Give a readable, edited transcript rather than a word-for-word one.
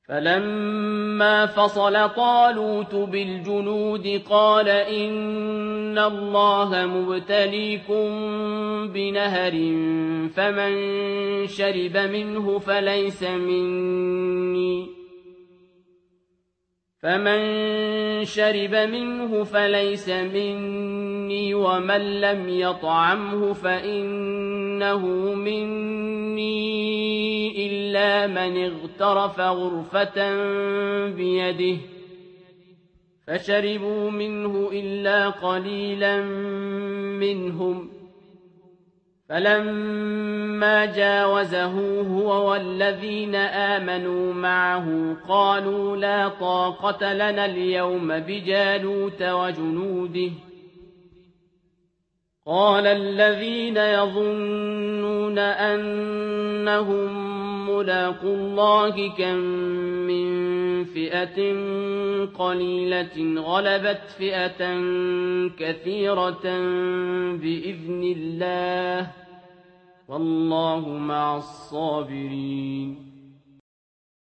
فلما فصل طالوت بالجنود قال إن الله مبتليكم بنهر فمن شرب منه فليس مني ومن لم يطعمه فإنه مني إلا من اغترف غرفة بيده فشربوا منه إلا قليلا منهم فلما جاوزه هو والذين آمنوا معه قالوا لا طاقة لنا اليوم بجالوت وجنوده قال الذين يظنون أنهم ملاقو الله كم من فئة قليلة غلبت فئة كثيرة بإذن الله والله مع الصابرين